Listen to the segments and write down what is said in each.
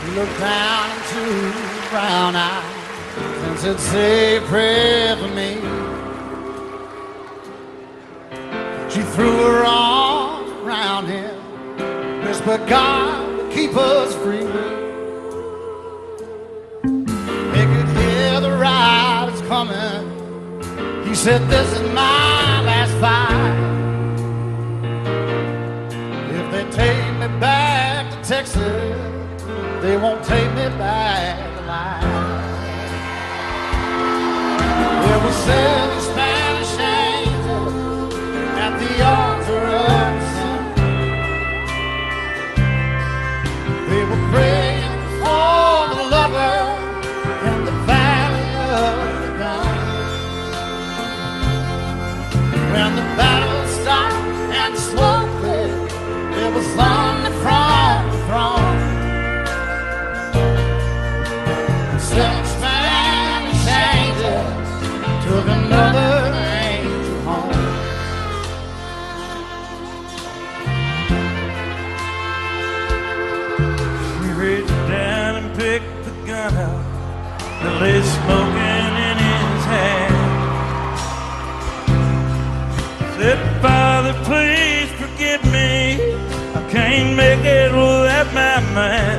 Looked down into her brown eyes and said, say a prayer for me. She threw her arms around him, whispered, God will keep us free. They could hear the riders coming. He said, this is my last fight. If they take me back to Texas, they won't take me back alive. There were 7 Spanish angels at the altar of the sun. They were praying for the lover in the valley of the gun. When the battle stopped and slowly there was thunder from the throne. 7 Spanish angels took another angel home. He reached down and picked the gun up that lay smoking in his hand. Said, Father, please forgive me. I can't make it without my man.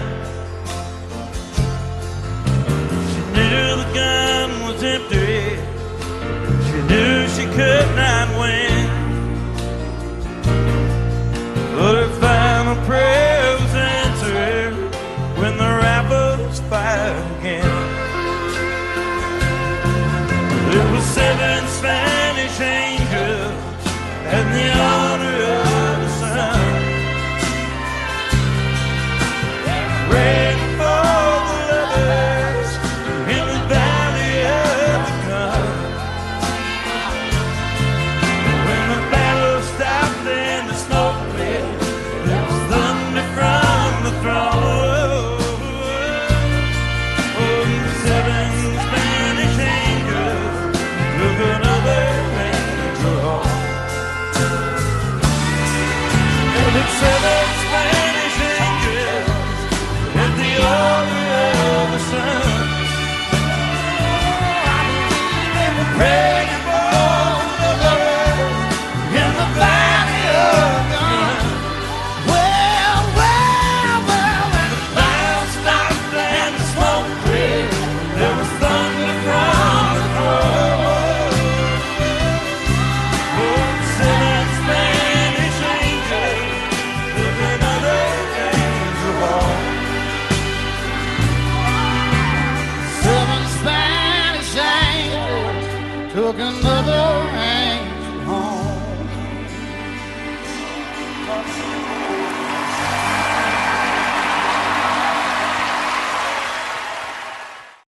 She knew the gun was empty. She knew she could not win. But her final prayer was answered when the rifles fired again. There were 7 Spanish angels and the honor of the sun, praying for the lovers in the valley of the gun. When the battle stopped and the smoke cleared, there was thunder from the throne. Oh, the 7 Spanish angels took another angel home. The 7 Spanish angels at the altar of the sun, praying for the lovers in the valley of gun. Well, well, well, When the battle stopped and the smoke cleared, there was thunder from the throne. Oh, the 7 Spanish angels took another angel home. 7 Spanish angels took another angel